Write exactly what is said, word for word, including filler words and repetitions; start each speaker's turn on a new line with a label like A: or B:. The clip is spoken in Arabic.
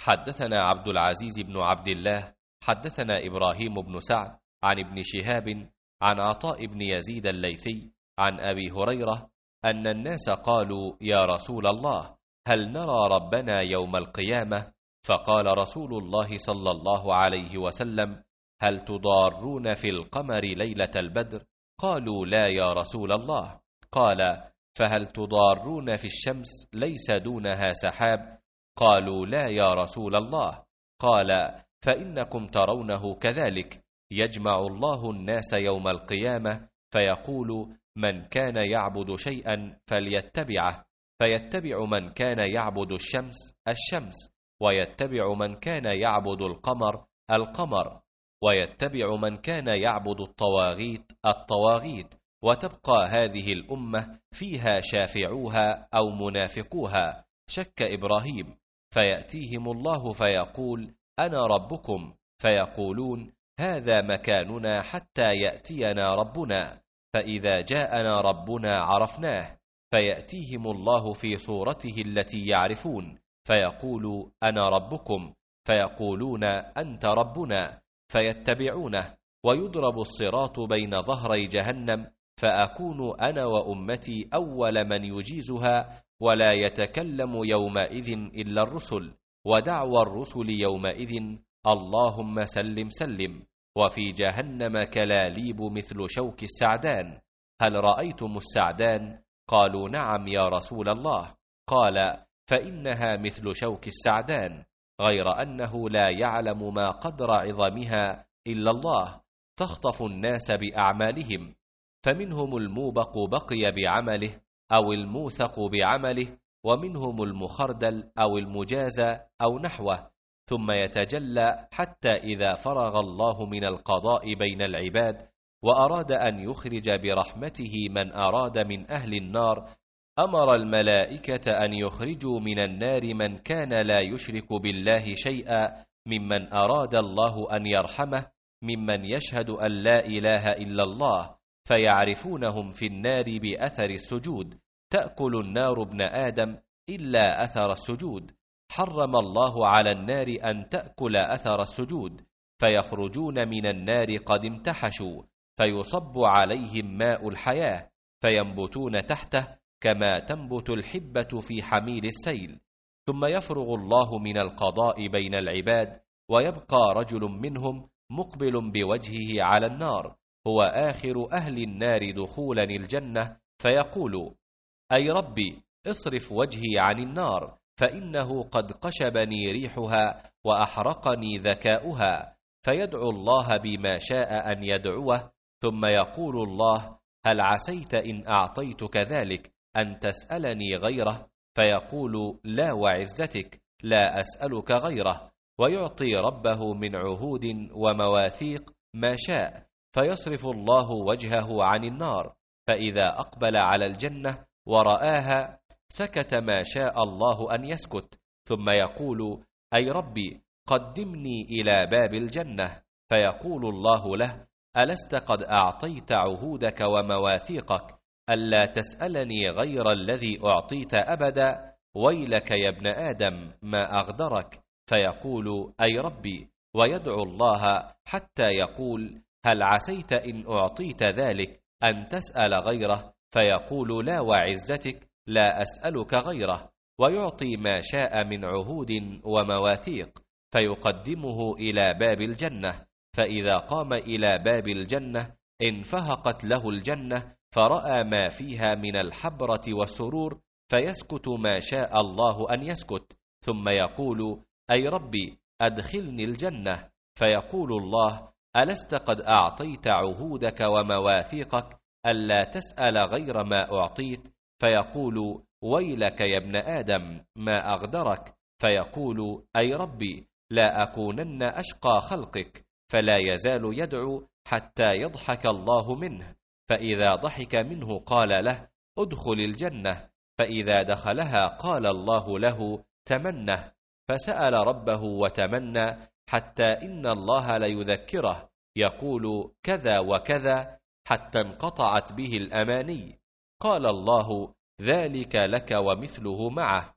A: حدثنا عبد العزيز بن عبد الله حدثنا إبراهيم بن سعد عن ابن شهاب عن عطاء بن يزيد الليثي عن أبي هريرة أن الناس قالوا: يا رسول الله، هل نرى ربنا يوم القيامة؟ فقال رسول الله صلى الله عليه وسلم: هل تضارون في القمر ليلة البدر؟ قالوا: لا يا رسول الله. قال: فهل تضارون في الشمس ليس دونها سحاب؟ قالوا: لا يا رسول الله. قال: فإنكم ترونه كذلك، يجمع الله الناس يوم القيامة فيقول: من كان يعبد شيئا فليتبعه، فيتبع من كان يعبد الشمس الشمس، ويتبع من كان يعبد القمر القمر، ويتبع من كان يعبد الطواغيت الطواغيت، وتبقى هذه الأمة فيها شافعوها أو منافقوها. شك إبراهيم: فيأتيهم الله فيقول: أنا ربكم، فيقولون: هذا مكاننا حتى يأتينا ربنا، فإذا جاءنا ربنا عرفناه، فيأتيهم الله في صورته التي يعرفون، فيقول: أنا ربكم، فيقولون: أنت ربنا، فيتبعونه، ويضرب الصراط بين ظهري جهنم، فأكون أنا وأمتي أول من يجيزها، ولا يتكلم يومئذ إلا الرسل، ودعوى الرسل يومئذ: اللهم سلم سلم. وفي جهنم كلاليب مثل شوك السعدان. هل رأيتم السعدان؟ قالوا: نعم يا رسول الله. قال: فإنها مثل شوك السعدان، غير أنه لا يعلم ما قدر عظمها إلا الله، تخطف الناس بأعمالهم، فمنهم الموبق بقي بعمله أو الموثق بعمله، ومنهم المخردل أو المجازى أو نحوه، ثم يتجلى حتى إذا فرغ الله من القضاء بين العباد وأراد أن يخرج برحمته من أراد من أهل النار، أمر الملائكة أن يخرجوا من النار من كان لا يشرك بالله شيئا ممن أراد الله أن يرحمه، ممن يشهد أن لا إله إلا الله، فيعرفونهم في النار بأثر السجود. تأكل النار ابن آدم إلا أثر السجود، حرم الله على النار أن تأكل أثر السجود، فيخرجون من النار قد امتحشوا، فيصب عليهم ماء الحياة، فينبتون تحته كما تنبت الحبة في حميل السيل، ثم يفرغ الله من القضاء بين العباد، ويبقى رجل منهم مقبل بوجهه على النار، هو آخر أهل النار دخولا الجنة، فيقول: أي ربي، اصرف وجهي عن النار، فإنه قد قشبني ريحها وأحرقني ذكاؤها، فيدعو الله بما شاء أن يدعوه، ثم يقول الله: هل عسيت إن أعطيتك ذلك أن تسألني غيره؟ فيقول: لا وعزتك، لا أسألك غيره، ويعطي ربه من عهود ومواثيق ما شاء، فيصرف الله وجهه عن النار، فإذا أقبل على الجنة ورآها سكت ما شاء الله أن يسكت، ثم يقول: أي ربي، قدمني إلى باب الجنة، فيقول الله له: ألست قد أعطيت عهودك ومواثيقك ألا تسألني غير الذي أعطيت أبدا؟ ويلك يا ابن آدم، ما أغدرك. فيقول: أي ربي، ويدعو الله حتى يقول: هل عسيت إن أعطيت ذلك أن تسأل غيره؟ فيقول: لا وعزتك، لا أسألك غيره، ويعطي ما شاء من عهود ومواثيق، فيقدمه إلى باب الجنة، فإذا قام إلى باب الجنة انفهقت له الجنة، فرأى ما فيها من الحبرة والسرور، فيسكت ما شاء الله أن يسكت، ثم يقول: أي ربي، أدخلني الجنة. فيقول الله: ألست قد أعطيت عهودك ومواثيقك ألا تسأل غير ما أعطيت؟ فيقول: ويلك يا ابن آدم، ما أغدرك. فيقول: أي ربي، لا أكونن أشقى خلقك. فلا يزال يدعو حتى يضحك الله منه، فإذا ضحك منه قال له: ادخل الجنة، فإذا دخلها قال الله له: تمنه، فسأل ربه وتمنى، حتى إن الله ليذكره يقول كذا وكذا، حتى انقطعت به الأماني. قال الله: ذلك لك ومثله معه،